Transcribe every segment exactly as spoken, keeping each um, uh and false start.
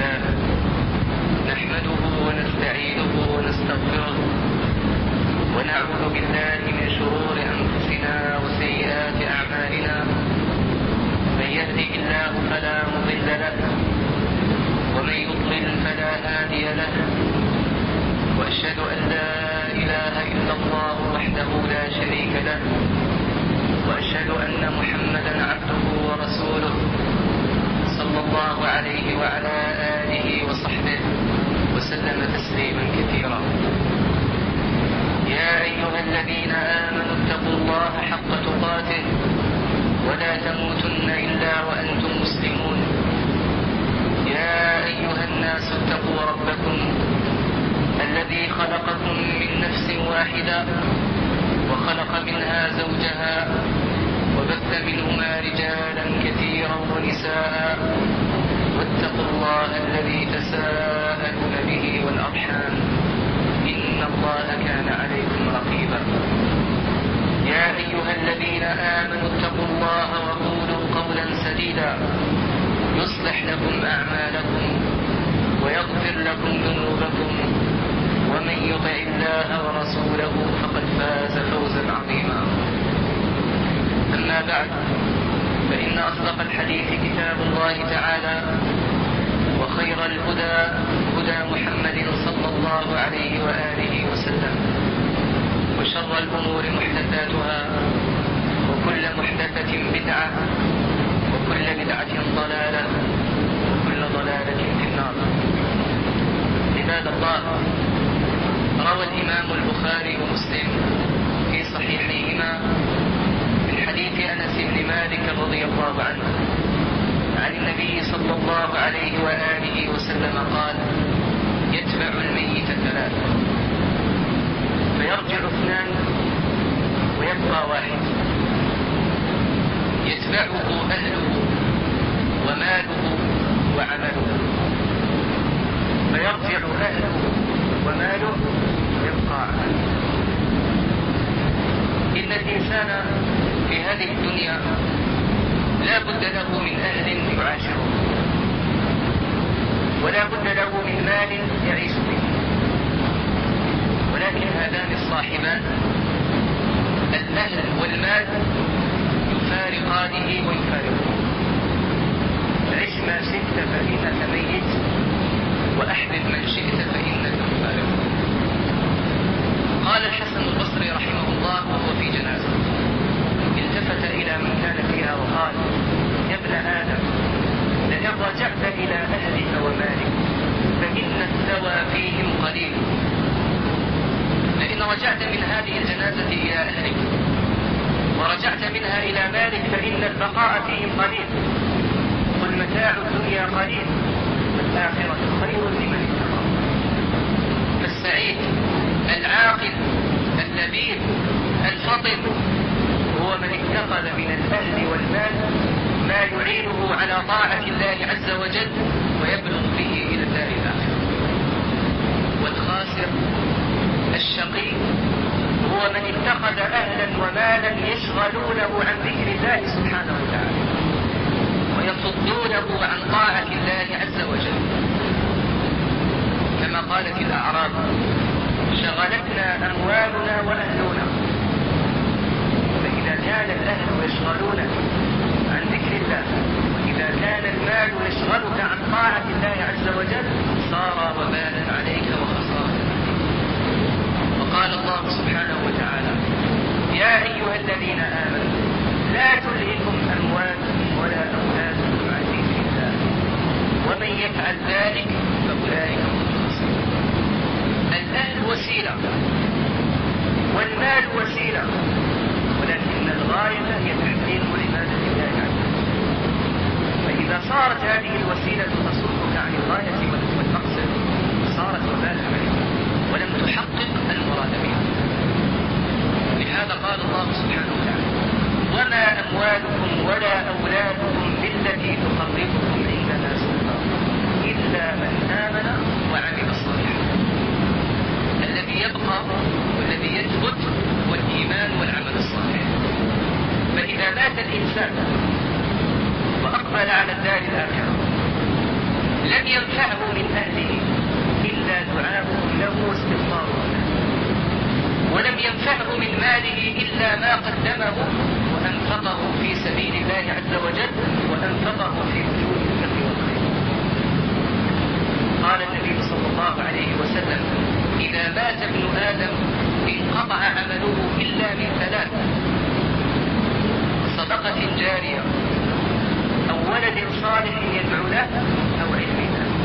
لله نحمده ونستعينه ونستغفره ونعوذ بالله من شرور أنفسنا وسيئات أعمالنا من يهده الله فلا مضل له ومن يضلل فلا هادي له وأشهد أن لا إله إلا الله وحده لا شريك له وأشهد أن محمدا عبده ورسوله صلى الله عليه وعلى آله وصحبه وسلم تسليما كثيرا. يا أيها الذين آمنوا اتقوا الله حق تقاته ولا تموتن إلا وأنتم مسلمون. يا أيها الناس اتقوا ربكم الذي خلقكم من نفس واحدة وخلق منها زوجها وبث منهما رجالا كثيرا ونساء واتقوا الله الذي تساءلون به والأرحام إن الله كان عليكم رقيبا. يا أيها الذين آمنوا اتقوا الله وقولوا قولا سديدا يصلح لكم أعمالكم ويغفر لكم ذنوبكم ومن يطع الله ورسوله فقد فاز فوزا عظيما. أما بعد فإن أصدق الحديث كتاب الله تعالى وخير الهدى هدى محمد صلى الله عليه وآله وسلم وشر الأمور محدثاتها وكل محدثة بدعة وكل بدعة ضلالة وكل ضلالة في النار. عباد الله، روى الإمام البخاري ومسلم في صحيحيهما من حديث أنس بن مالك رضي الله عنه عن النبي صلى الله عليه وآله وسلم قال: يتبع الميت ثلاثة فيرجع اثنان ويبقى واحد، يتبعه أهله وماله وعمله. فيرجع أهله وماله ويبقى عمله. إن الإنسان في هذه الدنيا لا بد له من أهل يعاشره ولا بد له من مال يعيش به، ولكن هذان الصاحبان الأهل والمال يفارقانه ويفارقونه. عش ما شئت فإنك ميت وأحبب من شئت فإنك مفارق. قال الحسن البصري رحمه الله وهو في جنازة، التفت إلى من كان فيها وقال: يا ابن آدم، لئن رجعت إلى أهلك ومالك فإن الثوى فيهم قليل. لئن رجعت من هذه الجنازة إلى أهلك ورجعت منها إلى مالك فإن البقاء فيهم قليل. قل متاع الدنيا قليل والآخرة خير لمن اتقى. فالسعيد العاقل اللبيب الفطن هو من اتخذ من الأهل والمال ما يعينه على طاعة الله عز وجل ويبلغ به إلى الدار الآخرة. والخاسر الشقي هو من اتخذ أهلا ومالا يشغلونه عن ذكر الله سبحانه وتعالى ويصدونه عن طاعة الله عز وجل. كما قالت الأعراب: شغلتنا أموالنا وأهلنا. فإذا كان الأهل يشغلونك عن ذكر الله وإذا كان المال يشغلك عن طاعة الله عز وجل صار وبالا عليك وخسارة. وقال الله سبحانه وتعالى: يا أيها الذين آمنوا لا تلهكم أموالكم ولا أولادكم عن ذكر الله ومن يفعل ذلك فأولئك هم الخاسرون. الأهل وسيلة والمال وسيلة، ولكن الغاية هي تحقيق عبادة الله عز وجل. فإذا صارت هذه الوسيلة تصدك عن الغاية والمقصد صارت وبالا عليك ولم تحقق المراد بها. لهذا قال الله سبحانه وتعالى: وما أموالكم ولا أولادكم بالتي تقربكم عندنا زلفى إلا من آمن وعمل صالحا. الذي يبقى والذي يثبت هو الإيمان والعمل الصالح. فإذا مات الإنسان وأقبل على الدار الآخرة لم ولم ينفعه من أهله إلا دعاؤهم له واستغفارهم له، ولم ينفعه من ماله إلا ما قدمه وأنفقه في سبيل الله عز وجل، وأنفقه في وجوه البر والخير. قال النبي صلى الله عليه وسلم: إذا مات ابن آدم انقطع عمله إلا من ثلاث: صدقة جارية، أو ولد صالح يدعو له، أو علم نافع.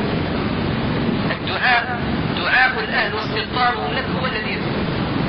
الدعاء دعاء الأهل واستغفارهم لك هو الذي يدعو.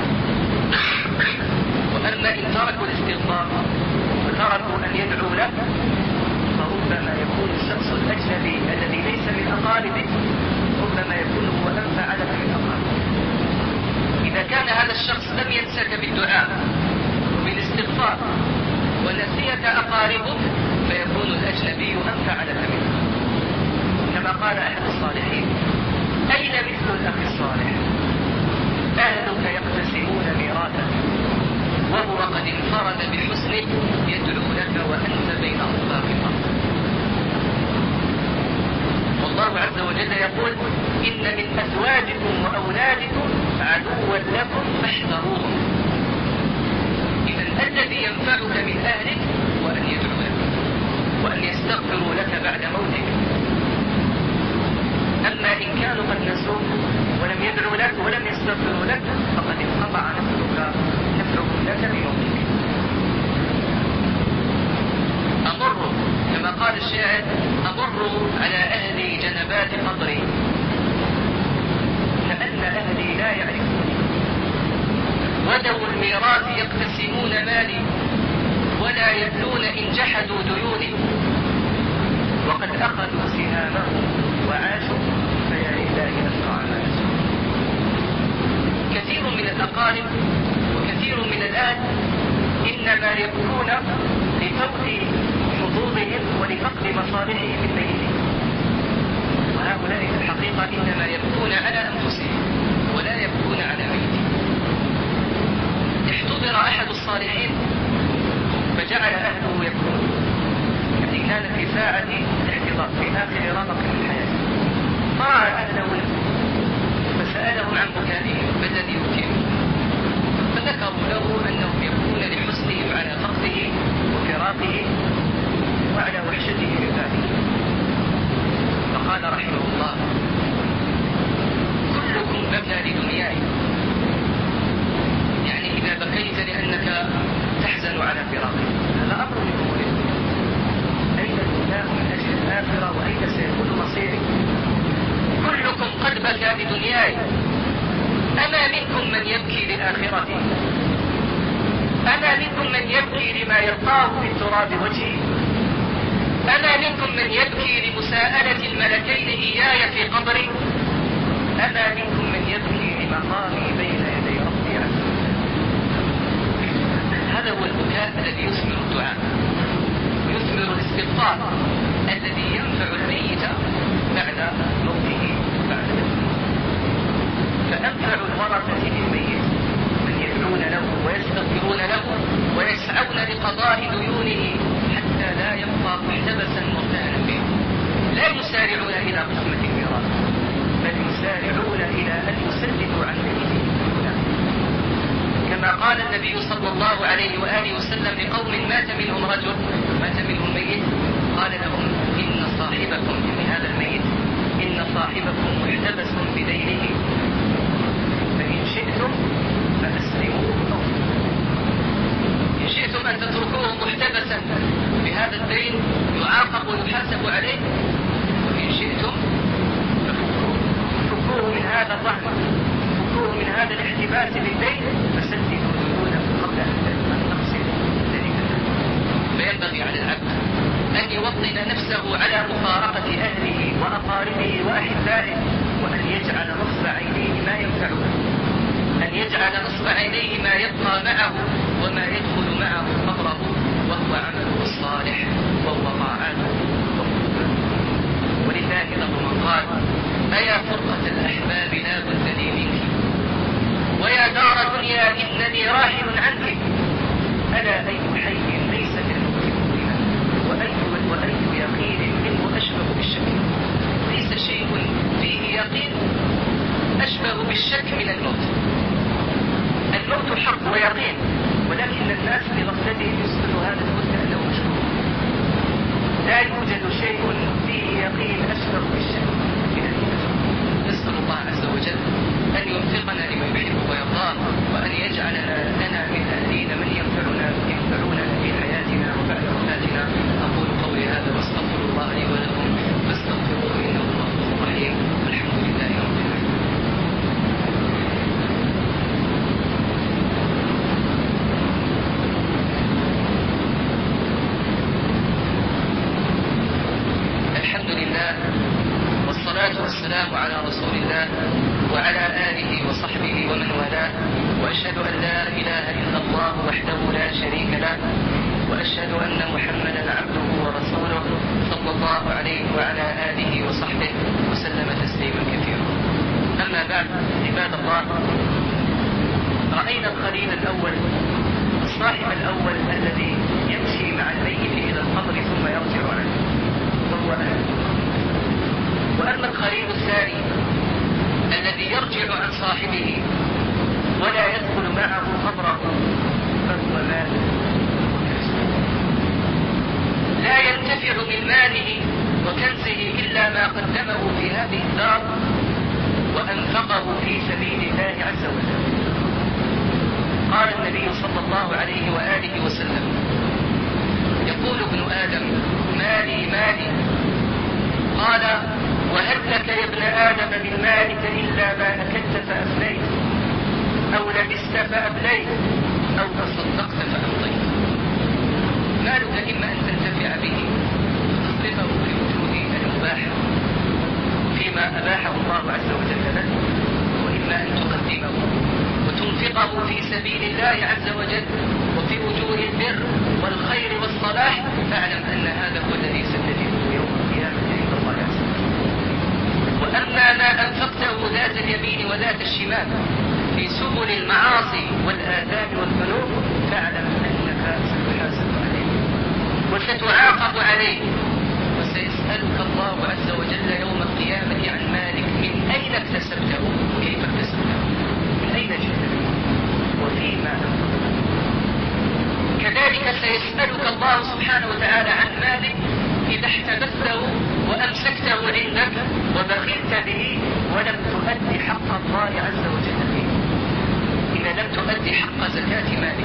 وأما إن تركوا الاستغفار وتركوا أن يدعو له فربما يكون الشخص الأجنبي الذي ليس من أقاربه ربما يكون هو أنفع لك من أقاربه. إذا كان هذا الشخص لم ينسك بالدعاء وبالاستغفار ونسيك أقاربه فيكون الأجنبي أنفع لك منه. كما قال أحد الصالحين: أين مثل الأخ الصالح؟ أهلك يقتسمون ميراثك وهو قد انفرد بحسنه يدعو لك وأنت بين أطباق الأرض. والله عز وجل يقول: إن من أزواجكم وأولادكم عدوا لكم فاحذروهم. إذا الذي ينفعك من أهلك هو أن يدعو لك وأن يستغفروا لك بعد موتك. أما إن كانوا قد نسوك ولم يدعوا لك ولم يستغفروا لك فقد انقطع نفعك نفعهم لك بموتك. أمر كما قال الشاعر: أمر على أهلي جنبات قبري كأن أهلي لا يعرفوني، ودوا الميراث يقتسمون مالي ولا يبلون إن جحدوا ديوني، وقد أخذوا سهامهم وعاشوا فيا لله أسرع ما نسوا. كثير من الأقارب وكثير من الأهل إنما يبكون لفوت حظوظهم ولفقد مصالحهم الميتين، وهؤلاء في الحقيقة إنما يبكون على أنفسهم ولا يبكون على ميتين. احتضر أحد الصالحين فجعل أهله يبكون، يعني كان في ساعة الاحتضار في آخر رمق من حياته، فرأى أهله يبكون فسألهم عن بكائهم ما الذي يبكيهم، فذكروا له أنهم يبكون لحزنهم على فقده وفراقه وعلى وحشته بذلك. فقال رحمه الله: كلكم بكى لدنياي، يعني إذا بكيت لأنك تحزن على فراقه هذا أمر من أمورك. أين البكاء من أجل الآخرة وأين سيكون مصيرك؟ كلكم قد بكى لدنياي، أما منكم من يبكي لآخرته؟ أما منكم من يبكي لما يلقاه في التراب وجهه؟ أما منكم من يبكي لمساءلة الملكين إياي في قبري؟ أما منكم من يبكي لمقامي بين يدي ربي عز وجل؟ هذا هو البكاء الذي يثمر الدعاء ويثمر الاستغفار الذي ينفع الميت بعد موته بعد دفنه. فأنفع الورثة للميت من يدعون له ويستغفرون له ويسعون لقضاء ديونه حتى لا يبقى محتبسا مرتهنا به. لا يسارعون إلى قسمة الميراث بل يسارعون إلى أن يسددوا عن ميته دونه. كما قال النبي صلى الله عليه وآله وسلم لقوم مات منهم رجل مات منهم ميت، قال لهم: إن صاحبكم من هذا الميت إن صاحبكم محتبس بدينه فإن شئتم فأسلموه أو إن شئتم أن تتركوه محتبسا بهذا الدين يعاقب ويحاسب عليه، وإن شئتم ففكوه من هذا الرهن، فكوه من هذا الاحتباس بالدين فسددوا ديونه قبل أن تقصد ذلك. فينبغي على العبد أن يوطن نفسه على مفارقة أهله وأقاربه وأحبائه، وأن يجعل نصب عينيه ما ينفعه، أن يجعل نصب عينيه ما يبقى معه وما يدخل معه قبره، وهو عمله الصالح وهو طاعاته وقرباته. ولله له من قال: أيا فرقة الأحباب لا بد لي منك، ويا دار دنيا إنني راحل عنك، ألا أي حي ليس بالموت مؤمنا، وأي وأي يقين منه أشبه بالشك. شك من الموت. الموت حق ويقين، ولكن الناس بغفلتهم يصبح هذا الموت كأنه مشكوك. لا يوجد شيء فيه يقين أشبه بالشك من الموت. نسأل الله عز وجل أن يوفقنا لما يحب ويرضاه، وأن يجعلنا لنا من أهلين من ينفعنا ينفعوننا في حياتنا وبعد وفاتنا. أقول قولي هذا واستغفر الله لي ولكم فاستغفروه إنه هو الغفور الرحيم، والحمد لله رب العالمين. الحمد لله والصلاة والسلام على رسول الله وعلى آله وصحبه ومن والاه، وأشهد أن لا إله إلا الله وحده لا شريك له، وأشهد أن محمدا عبده ورسوله صلى الله عليه وعلى آله وصحبه وسلم تسليما كثيرا. أما بعد، عباد الله، رأينا الخليل الأول، الصاحب الأول الذي يمشي مع الميت إلى القبر ثم يرجع عنه، وهو أهل. وأما الخليل الثاني الذي يرجع عن صاحبه ولا يدخل معه قبره فهو مال وكنزه، لا ينتفع من ماله وكنزه إلا ما قدمه في هذه الدار وأنفقه في سبيل الله عز وجل. قال النبي صلى الله عليه وآله وسلم: يقول ابن آدم مالي مالي، قال: وهل لك يا ابن آدم من مالك إلا ما أكلت فأفنيت، أو لبست فأبليت، أو تصدقت فأمضيت. مالك إما أن تنتفع به تصرفه في وجوه المباح فيما أباحه الله عز وجل لك، وإما أن تقدمه وتنفقه في سبيل الله عز وجل وفي وجوه البر والخير والصلاح، فاعلم أن هذا هو الذي ستجده يوم القيامة عند الله عز وجل. وأما ما أنفقته ذات اليمين وذات الشمال في سبل المعاصي والآثام والذنوب، فاعلم أنك ستحاسب عليه وستعاقب عليه، وسيسألك الله عز وجل يوم القيامة عن مالك: من أين اكتسبته؟ كيف اكتسبته؟ من أين جئت؟ وفيما أنفقته؟ كذلك سيسألك الله سبحانه وتعالى عن مالك إذا احتبسته وأمسكته عندك وبخلت به ولم تؤدي حق الله عز وجل فيه. إذا لم تؤدي حق زكاة مالك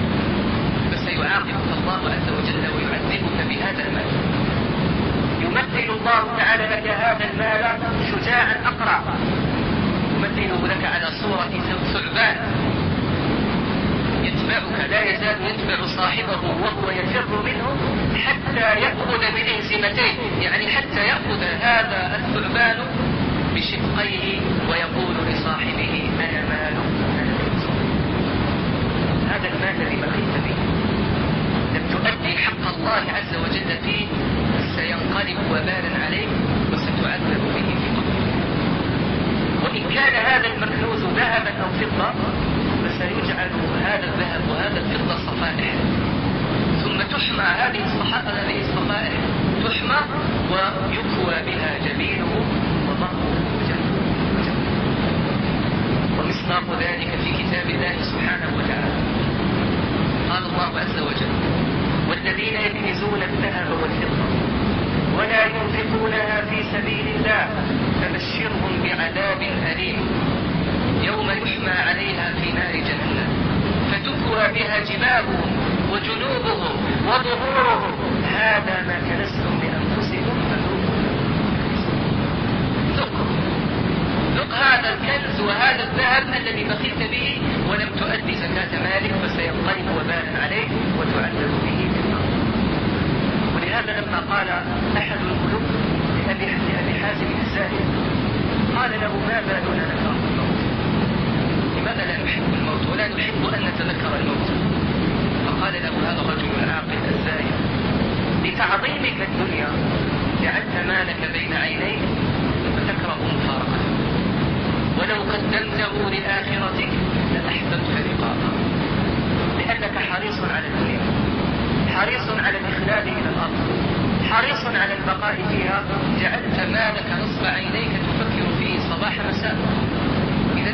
فسيعاقبك الله عز وجل ويعذبك بهذا المال. يمثل الله تعالى لك هذا المال شجاعا أقرع، يمثله لك على صورة ثعبان يتبعك، لا يزال يتبع صاحبه وهو يفر منه حتى يأخذ بإنزمتيه، يعني حتى يأخذ هذا الثعبان بشقيه ويقول لصاحبه: أنا مال أنا كنز. هذا المال الذي بقيت به لم تؤدي حق الله عز وجل فيه سينقلب وبالا عليك وستعذب به في قبرك. وإن كان هذا المكنوز ذهبا أو فضة فسيجعل هذا الذهب وهذا الفضة صفائح، ثم تحمى هذه هذه الصفائح تحمى ويكوى بها جبينه وظهره وجنبه. ومصداق ذلك في كتاب الله سبحانه وتعالى قال الله عز وجل: والذين يكنزون الذهب والفضة ولا ينفقونها في سبيل الله فبشرهم بعذاب أليم يوم يحمى عليها في نار جهنم فتكوى بها جباههم وجنوبهم وظهورهم هذا ما كنزتم لأنفسكم فذوقوا ذوقوا ذوق هذا الكنز وهذا الذهب الذي بخلت به ولم تؤدي زكاة مالك فسينقلب وبالا عليك وتعذب به في النار. ولهذا لما قال أحد الملوك لأبي حازم الزاهد قال له: ما بالنا نكره الموت؟ لماذا لا نحب الموت ولا نحب أن نتذكر الموت؟ فقال له هذا الرجل العاقل الزاهد: لتعظيمك الدنيا جعلت مالك بين عينيك وتكره مفارقته، ولو قدمته لآخرتك لأحببت لقاءها، لأنك حريص على الدنيا، حريص على الإخلاد إلى الأرض، حريص على البقاء فيها، جعلت مالك نصب عينيك تفكر فيه صباح مساء. إذا لا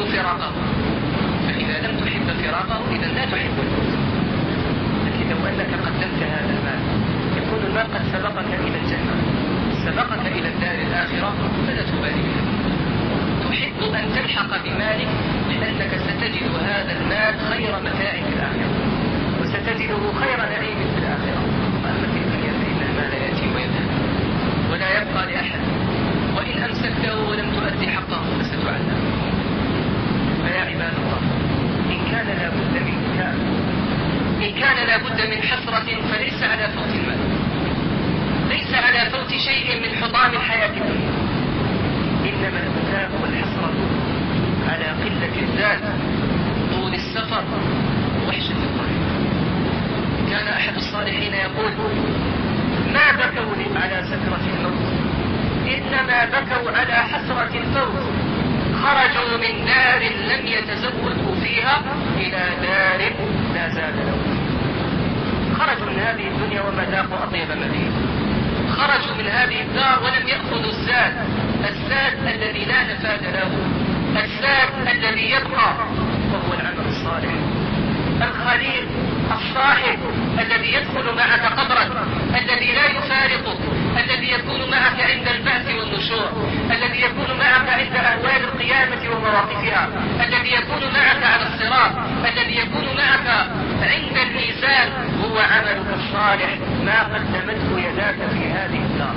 فراقه، فإذا لم تحب فراقه إذا لا تحب الموت. لكن لو أنك قدمت هذا المال يكون المال قد سبقك إلى الجنة، سبقك إلى الدار الآخرة، فلا تبالي به. تحب أن تلحق بمالك لأنك ستجد هذا المال خير متاع في الآخرة، وستجده خير نعيم في الآخرة. وأما في الدنيا فإن المال يأتي ويذهب ولا يبقى لأحد، وإن أمسكته ولم تؤدي حقه فستعذب. فيا عباد الله، إن كان لا بد من بكاء، إن كان لا بد من حسرة فليس على فوت المال، ليس على فوت شيء من حطام الحياة الدنيا، إنما البكاء والحسرة على قلة الزاد، طول السفر، ووحشة الطريق. كان أحد الصالحين يقول: ما بكوا على سكرة الموت، إنما بكوا على حسرة الفوت. خرجوا من دار لم يتزودوا فيها إلى دار لا زاد لهم. خرجوا من هذه الدنيا وما ذاقوا أطيب ما فيها، خرجوا من هذه الدار ولم يأخذوا الزاد، الزاد الذي لا نفاد له، الزاد الذي يبقى وهو العمل الصالح. الخليل الصاحب الذي يدخل معك قبرك، الذي لا يفارقك، الذي يكون معك عند البعث والنشور، الذي يكون معك عند أهوال القيامة ومواقفها، الذي يكون معك على الصراط، الذي يكون معك عند الميزان، هو عملك الصالح ما قدمته يداك في هذه الدار،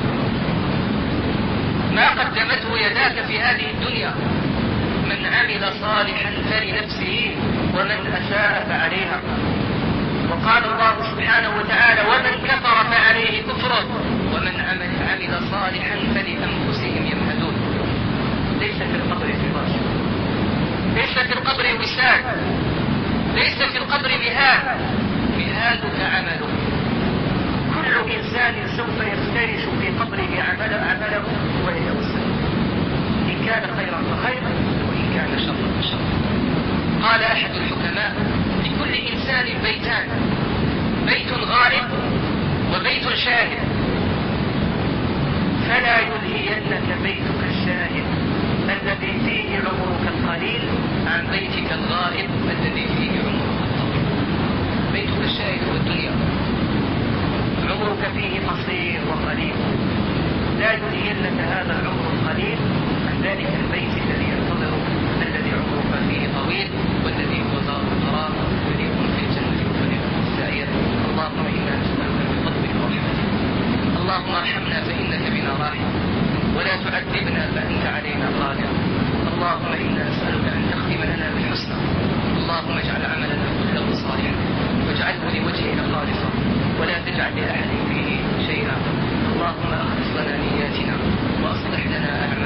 ما قدمته يداك في هذه الدنيا. من عمل صالحا فلنفسه ومن أساء فعليها. وقال الله سبحانه وتعالى: ومن كفر فعليه كفره ومن عمل, عمل صالحا فلأنفسهم يمهدون. ليس في القبر فراش، ليس في القبر وساد، ليس في القبر مهاد، مهادك عملك. كل إنسان سوف يفترش في قبره عمله, عمله ويتوسل، إن كان خيرا فخير وإن كان شرا فشر. قال أحد الحكماء: لكل إنسان بيتان، بيت غائب وبيت شاهد، فلا يلهينك بيتك الشاهد الذي فيه عمرك القليل عن بيتك الغائب الذي فيه عمرك الطويل. بيتك الشاهد هو الدنيا، عمرك فيه قصير وقليل، لا يلهينك هذا العمر القليل عن ذلك البيت الذي ينتظرك، الذي عمرك فيه طويل، والذي هو دار القرار، فريق في الجنة وفريق في السعير. اللهم إنا نسألك من فضلك ورحمتك، اللهم ارحمنا فإنك بنا راحم، ولا تعذبنا فأنت علينا قادر. اللهم إنا نسألك أن تختم لنا بالحسنى. اللهم اجعل عملنا كله صالحا، واجعله لوجهك خالصا، ولا تجعل لأحد فيه شيئا. اللهم أخلص لنا نياتنا وأصلح لنا أعمالنا.